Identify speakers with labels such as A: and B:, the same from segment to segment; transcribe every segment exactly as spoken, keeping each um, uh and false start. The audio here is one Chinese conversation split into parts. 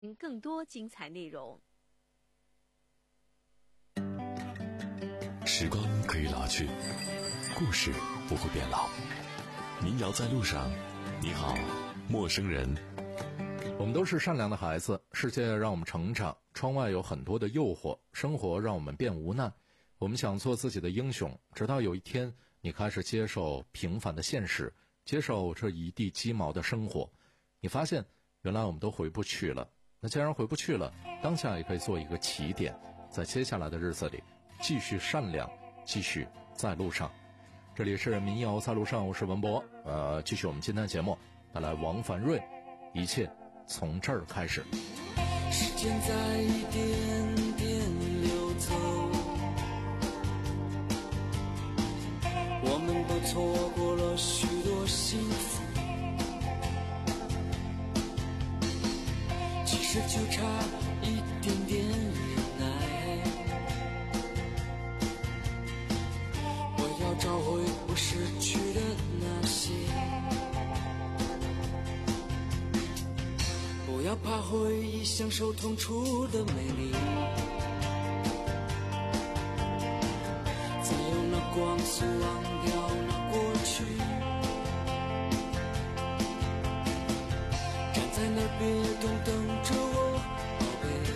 A: 更多精彩内容。
B: 时光可以老去，故事不会变老。民谣在路上，你好，陌生人。
C: 我们都是善良的孩子，世界让我们成长，窗外有很多的诱惑，生活让我们变无奈。我们想做自己的英雄，直到有一天，你开始接受平凡的现实，接受这一地鸡毛的生活，你发现原来我们都回不去了。那既然回不去了，当下也可以做一个起点，在接下来的日子里继续善良，继续在路上。这里是民谣在路上，我是文博。呃，继续我们今天的节目，带来王凡瑞，一切从这儿开始。
D: 时间在一点点流走，我们都错过了许多幸福，其实就差一点点忍耐，我要找回我失去的那些，不要怕回忆享受痛楚的美丽，再用那光速忘掉那过去，站在那儿别动等着我，宝贝，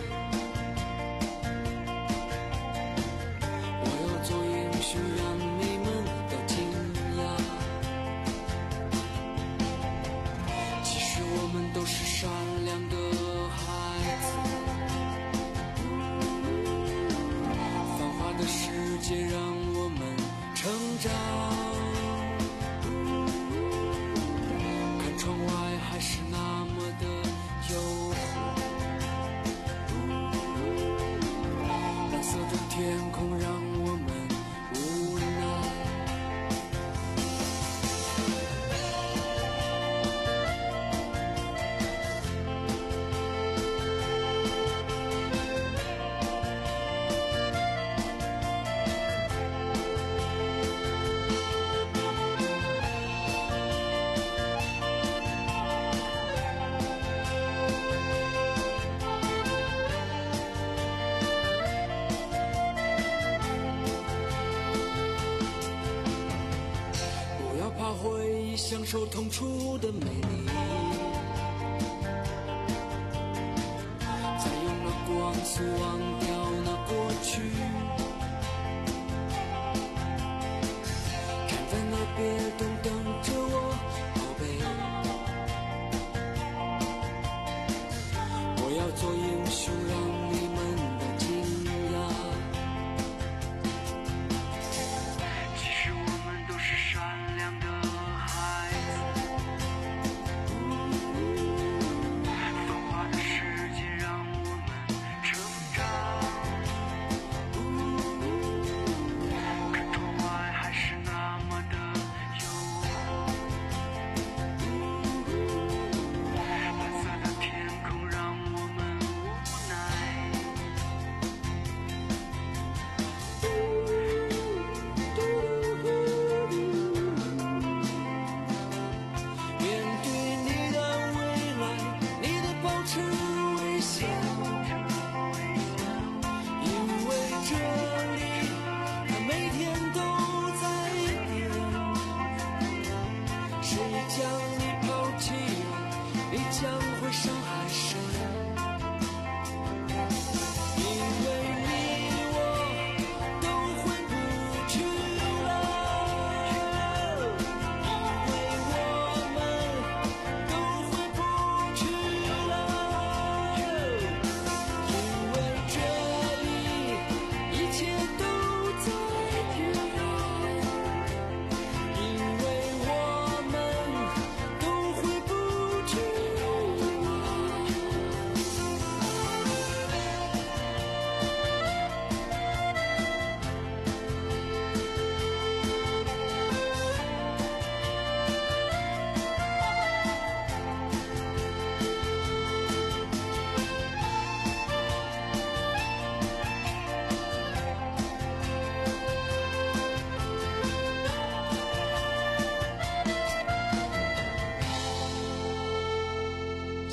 D: 我要做英雄让你们都惊讶，其实我们都是善良的孩子，繁华的世界让我们成长，看窗外还是那么的诱惑，蓝色的天空让我们无奈，享受痛楚的美丽，再用那光速忘掉那过去，站在那别动等着我，宝贝，我要做英雄让你们都惊讶，其实我们都是善良的繁华的世界让我们成长，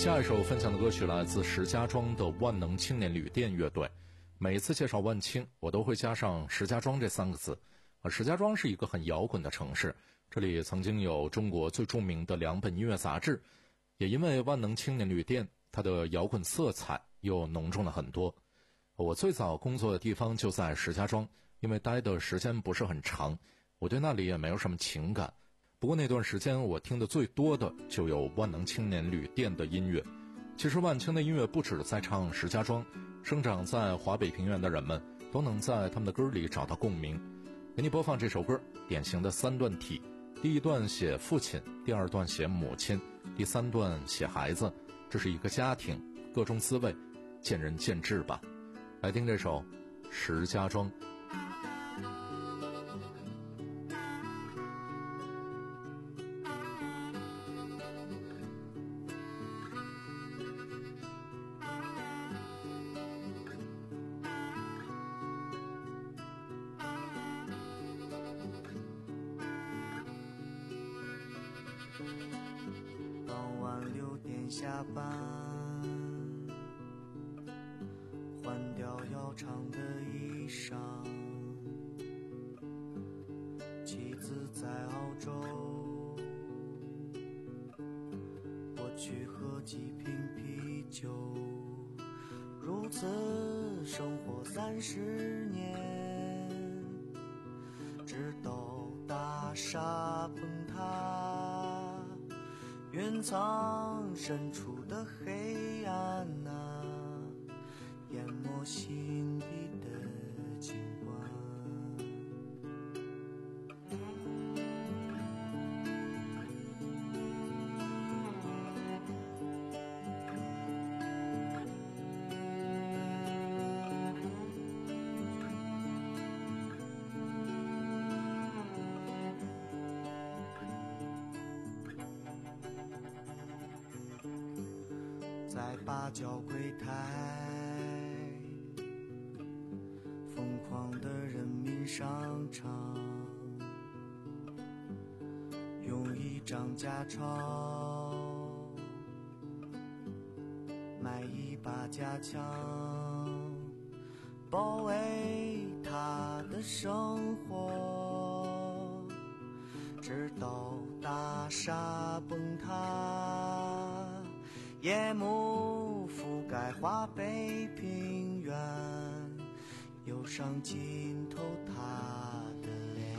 C: 下一首分享的歌曲来自石家庄的万能青年旅店乐队。每次介绍万青，我都会加上石家庄这三个字。而石家庄是一个很摇滚的城市，这里曾经有中国最著名的两本音乐杂志，也因为万能青年旅店，它的摇滚色彩又浓重了很多。我最早工作的地方就在石家庄，因为待的时间不是很长，我对那里也没有什么情感。不过那段时间我听的最多的就有万能青年旅店的音乐。其实万青的音乐不止在唱石家庄，生长在华北平原的人们都能在他们的歌里找到共鸣。给你播放这首歌，典型的三段体，第一段写父亲，第二段写母亲，第三段写孩子，这是一个家庭，各种滋味见仁见智吧。来听这首石家庄。
E: 傍晚六点下班，换掉要长的衣裳，妻子在澳洲，我去喝几瓶啤酒，如此生活三十年，直到大厦崩塌，云层深处的黑暗啊，淹没心底的景观。在八角柜台，疯狂的人民商场，用一张假钞买一把假枪，保卫他的生活，直到大厦崩塌，夜幕覆盖华北平原，忧伤浸透他的脸。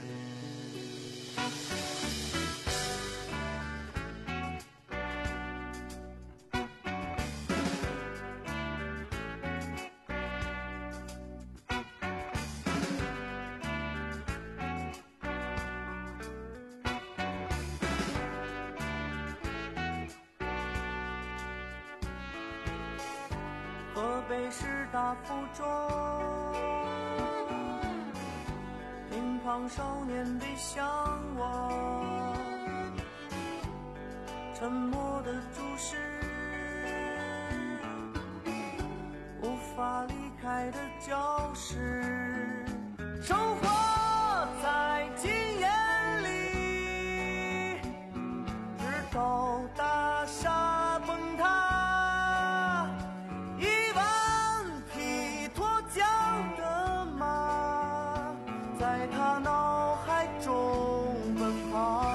E: 河北师大附中，乒乓少年的向往，沉默的注视，无法离开的教室，生活在经验里，直到大厦崩塌，一万匹脱缰的马在他脑海中奔跑。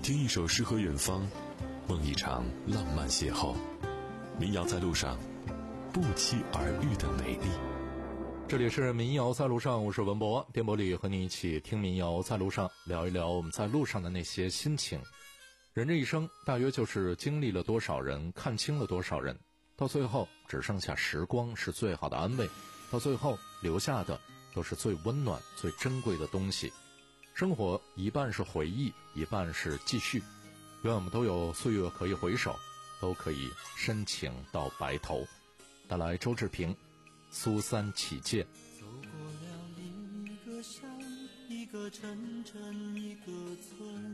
B: 听一首诗和远方，梦一场浪漫邂逅。民谣在路上，不期而遇的美丽。
C: 这里是民谣在路上，我是文博，电波里和你一起听民谣在路上，聊一聊我们在路上的那些心情。人这一生大约就是经历了多少人，看清了多少人，到最后只剩下时光是最好的安慰，到最后留下的都是最温暖最珍贵的东西。生活一半是回忆，一半是继续，愿我们都有岁月可以回首，都可以深情到白头。带来周志平，苏三起见。
E: 走过了一个乡，一个城镇，一个村，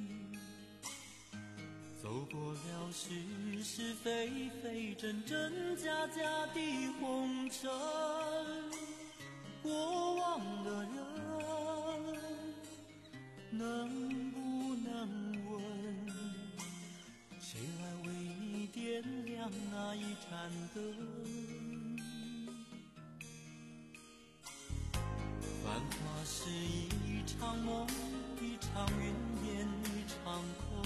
E: 走过了是是非非，真真假假的红尘。过往的人能不能问，谁来为你点亮那一盏灯？繁华是一场梦，一场云烟，一场空。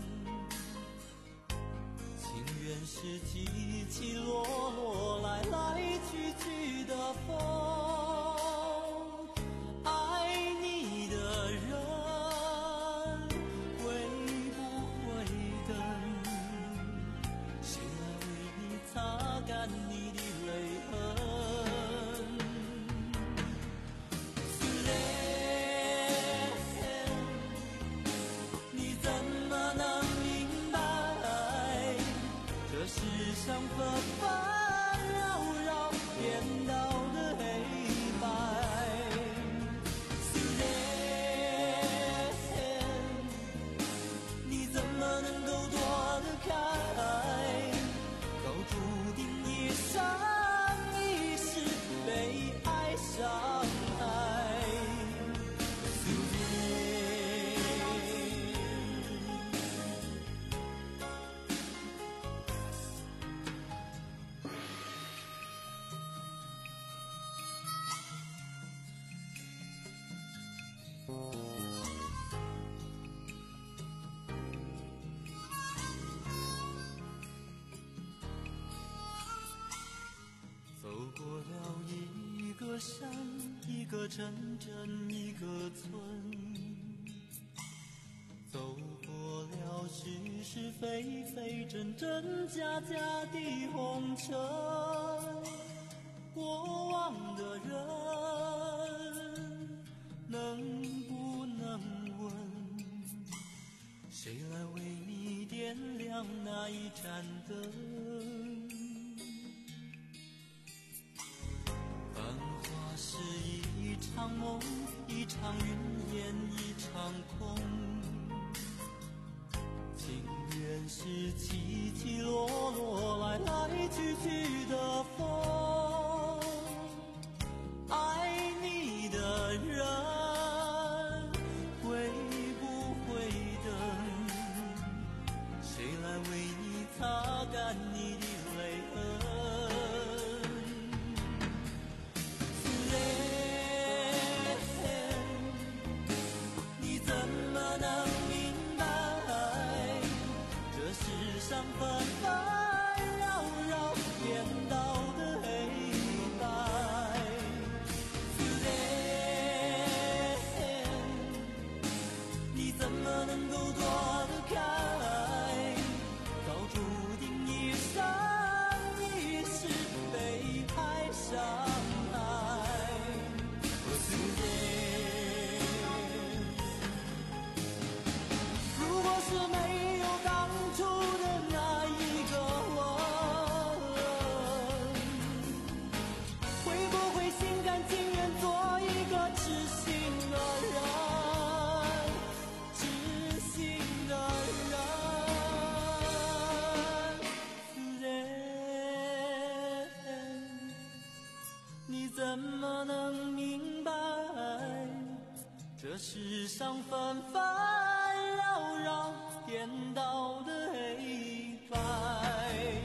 E: 情缘是起起落落，来来去去的风。爱你的人会不会等？谁来为你擦干你的泪痕？思念，你怎么能明白？这世上纷纷扰扰，颠倒的黑白。思念，你怎么能够躲得开？都注定一生一世被爱伤害。思念，走过了一个乡，一个城镇，一个村，走过了是是非非，真真假假的红尘。过往的人能不能问，谁来为你点亮那一盏灯？繁华是一场梦，一场云烟，一场空。情缘是起起落落，来来去去的风。爱你的人会不会等？谁来为你擦干你的泪痕？思念，你怎么能明白？这世上纷纷扰扰，颠倒的黑白。思念，你怎么能够躲得开？早注定一生一世被爱伤害。思念，如果是没有当初的那一个我，会不会心甘情愿做一个痴心的人？痴心的人，思念，你怎么能明白？这世上纷纷扰扰，颠倒的黑白。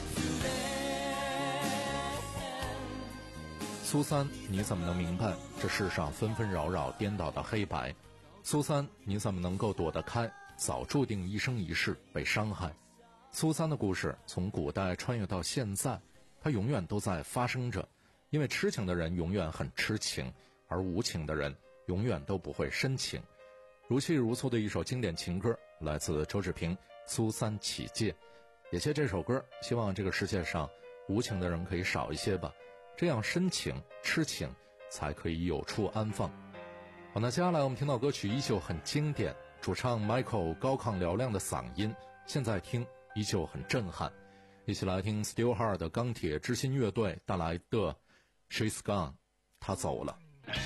C: 苏三，你怎么能明白这世上纷纷扰扰颠倒的黑白？苏三，你怎么能够躲得开？ 早注定一生一世被伤害。苏三的故事从古代穿越到现在，它永远都在发生着，因为痴情的人永远很痴情，而无情的人永远都不会深情。如泣如诉的一首经典情歌，来自周志平《苏三起解》。也借这首歌，希望这个世界上无情的人可以少一些吧，这样深情痴情才可以有处安放。好，那接下来我们听到歌曲依旧很经典，主唱 Michael 高亢嘹亮的嗓音，现在听依旧很震撼。一起来听 Steelheart 的钢铁之心乐队带来的 She's Gone， 她走了。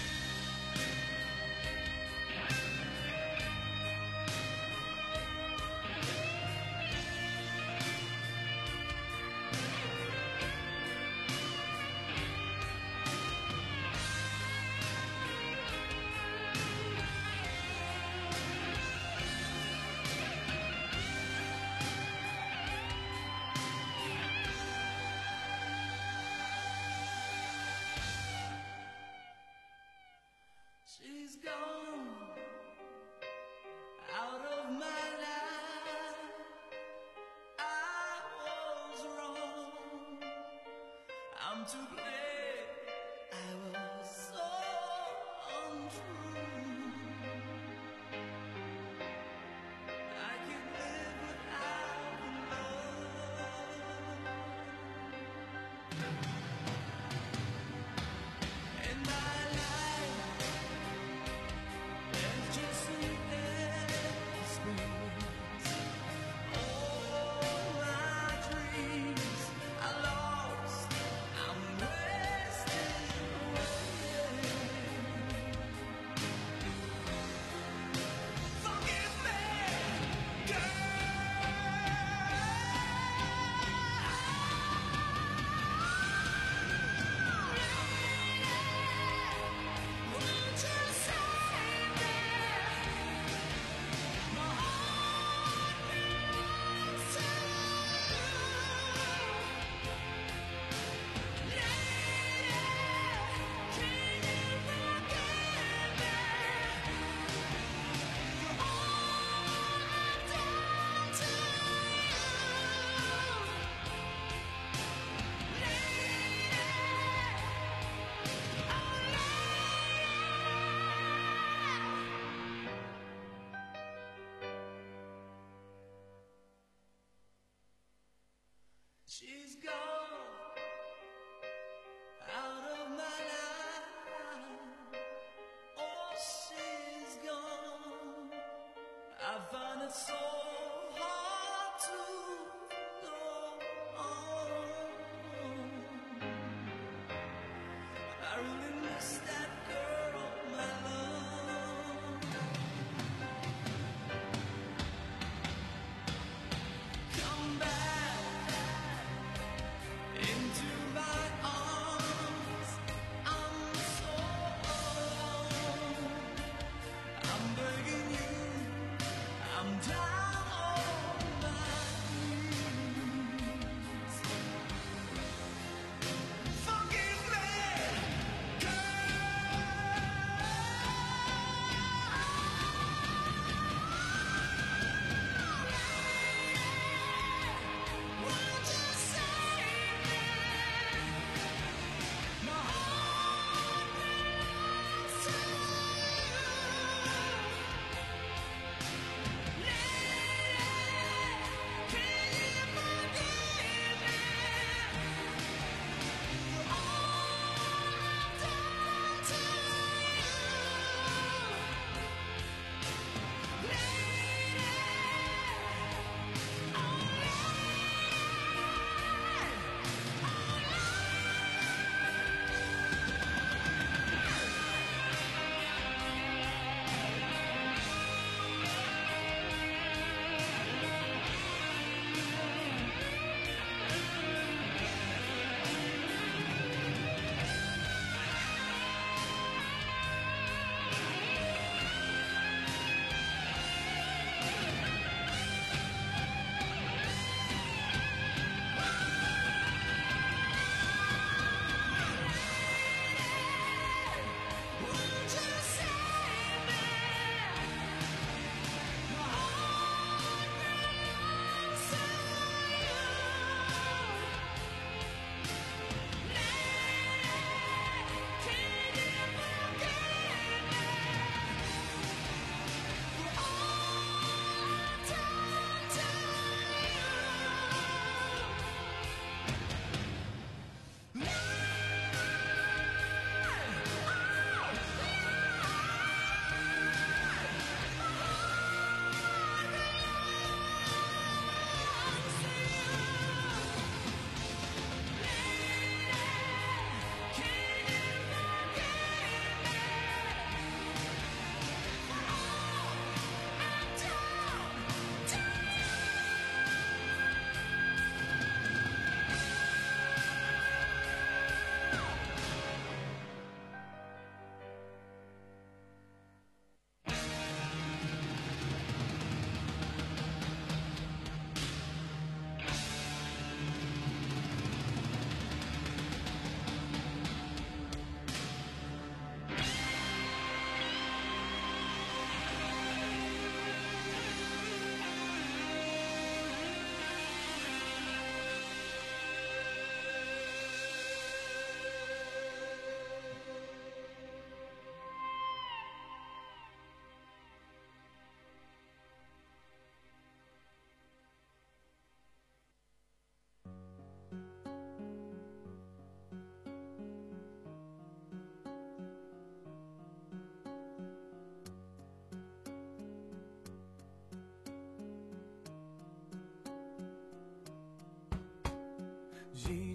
D: She's gone out of my life. I was wrong. I'm to blame. I was so untrue. I can't live without love. And my life is just an empty space. All my dreams are lost. I'm wasting away. Forgive me, girl. Won't you save me? My heart belongs to you. Lady, can you forgive me for all I've done to you? Lady, oh lady. She's gone out of my life. Oh, she's gone. I find it so hard to go on. I really miss that girl, my love. Come back into my arms. I'm so alone. I'm begging you. I'm dying.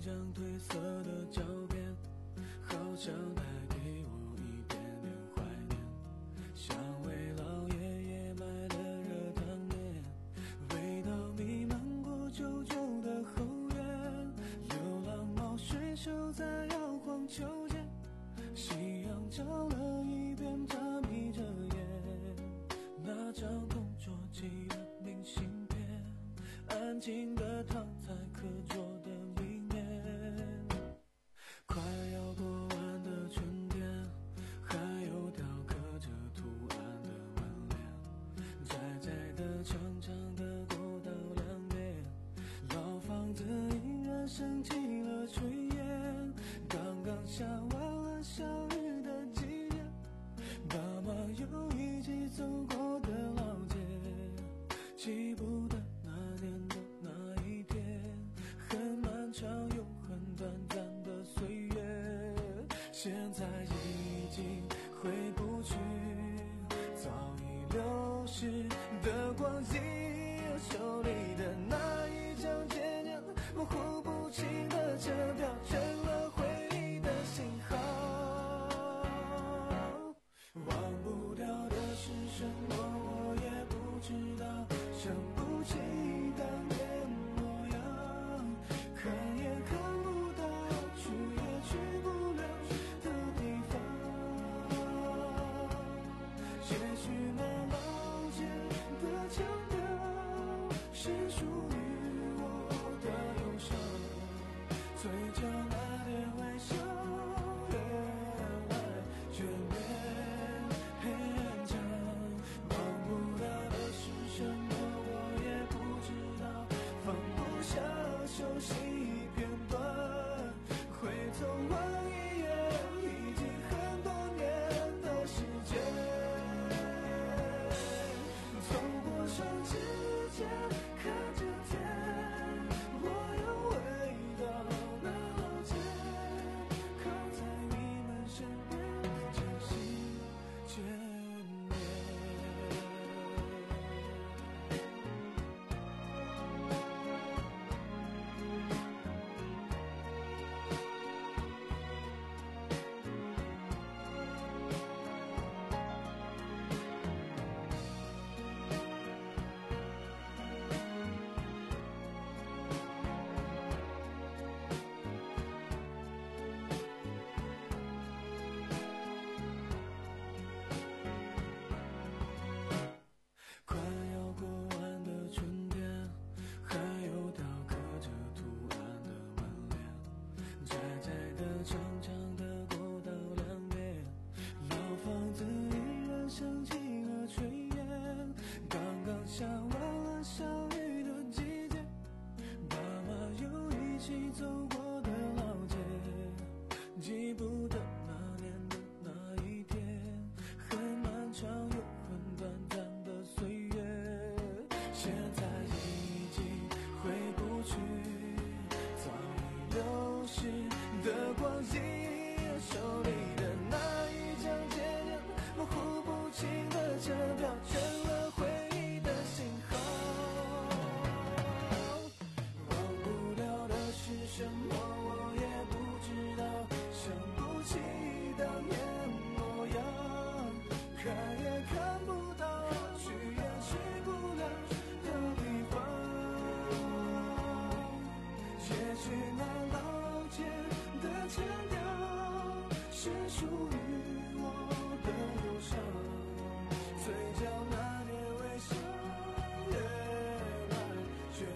D: 张褪色的照片，好像带给我一点点怀念，像为老爷爷买的热汤面，味道弥漫过旧旧的后院，流浪猫睡熟在摇晃秋千，夕阳照了一遍，它眯着眼，那张同桌寄的明信片，安静地躺在课桌的里面。快要过完的春天，还有条刻着图案的门帘，窄窄的长长的过道两边，老房子依然升起了炊烟，刚刚下完了小雨的季节，爸妈又一起走过的老街，记不得那年的那一天，很漫长又很短暂的岁月，现在已经回不去早已流逝的光景，手里的那一张渐渐模糊不清的车票，成了回忆的信号。忘不掉的是什么我也不知道，想不起当年模样，看也看不到，去也去不了的地方。也许那老街的腔调是属于我的忧伤，嘴角那点微笑越来越勉强，忘不掉的是什么我也不知道，放不下熟悉片段，回头望一眼已经很多年的时间，走过双指间看着天，我又回到那老街，靠在你们身边渐行渐远。快要过完的春天，还有条刻着图案的门帘，窄窄的长长的过道两边，老房子依然升起了炊烟，刚刚下完了小雨的季节，爸妈又一起走过的老街，记不得那年的那一天，很漫长又很短暂的岁月，现在已经回不去早已流逝的光景，手里的那一张渐渐模糊不清的车票，成了回忆的信号。忘不掉的是什么我也不知道，想不起当年模样，看也看不到，去也去不了的地方。也许那老街的腔调是属于我的忧伤，嘴角那点微笑越来越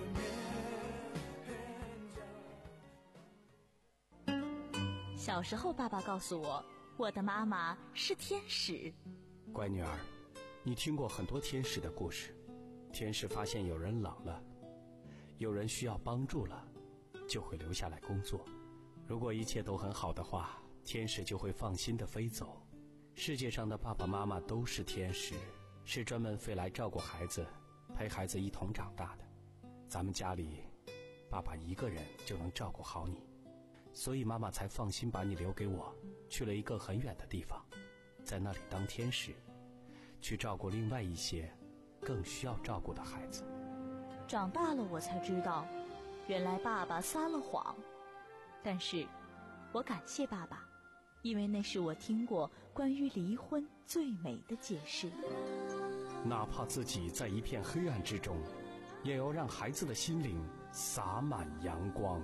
D: 勉强。
A: 小时候，爸爸告诉我，我的妈妈是天使。
F: 乖女儿，你听过很多天使的故事，天使发现有人冷了，有人需要帮助了，就会留下来工作。如果一切都很好的话，天使就会放心地飞走。世界上的爸爸妈妈都是天使，是专门飞来照顾孩子，陪孩子一同长大的。咱们家里，爸爸一个人就能照顾好你，所以妈妈才放心把你留给我，去了一个很远的地方，在那里当天使，去照顾另外一些更需要照顾的孩子。
A: 长大了我才知道，原来爸爸撒了谎。 但是我感谢爸爸，因为那是我听过关于离婚最美的解释。
F: 哪怕自己在一片黑暗之中，也要让孩子的心灵洒满阳光。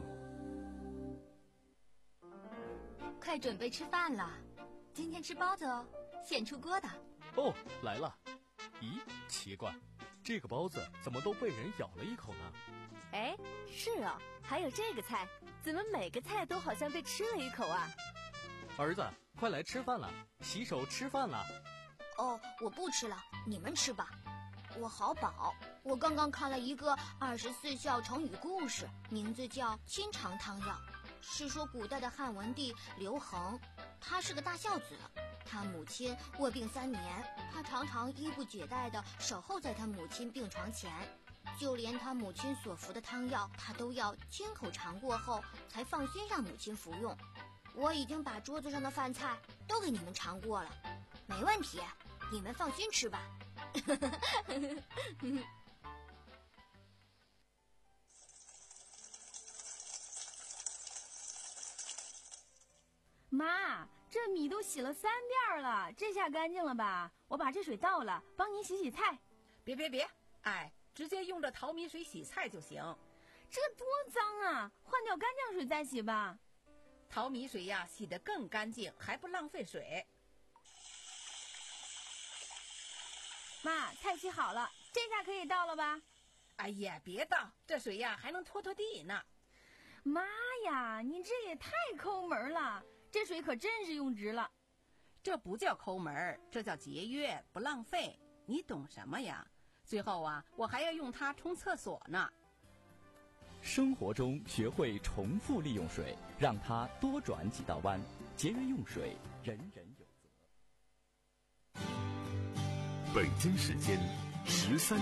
G: 快准备吃饭了，今天吃包子哦，现出锅的。
H: 哦，来了。咦，奇怪，这个包子怎么都被人咬了一口呢？
I: 哎，是哦，还有这个菜，怎么每个菜都好像被吃了一口啊？
H: 儿子，快来吃饭了，洗手吃饭了。
G: 哦，我不吃了，你们吃吧。我好饱，我刚刚看了一个二十四孝成语故事，名字叫《清肠汤药》，是说古代的汉文帝刘恒，他是个大孝子，他母亲卧病三年，他常常衣不解带地守候在他母亲病床前，就连他母亲所服的汤药，他都要亲口尝过后才放心让母亲服用。我已经把桌子上的饭菜都给你们尝过了，没问题，你们放心吃吧。
J: 妈，这米都洗了三遍了，这下干净了吧？我把这水倒了，帮您洗洗菜。
K: 别别别，哎，直接用这淘米水洗菜就行。
J: 这多脏啊，换掉干酱水再洗吧。
K: 淘米水呀，洗得更干净，还不浪费水。
J: 妈，菜洗好了，这下可以倒了吧？
K: 哎呀，别倒，这水呀还能拖拖地呢。
J: 妈呀，你这也太抠门了，这水可真是用值了。
K: 这不叫抠门，这叫节约，不浪费。你懂什么呀？最后啊，我还要用它冲厕所呢。
L: 生活中学会重复利用水，让它多转几道弯，节约用水，人人有责。
B: 北京时间十三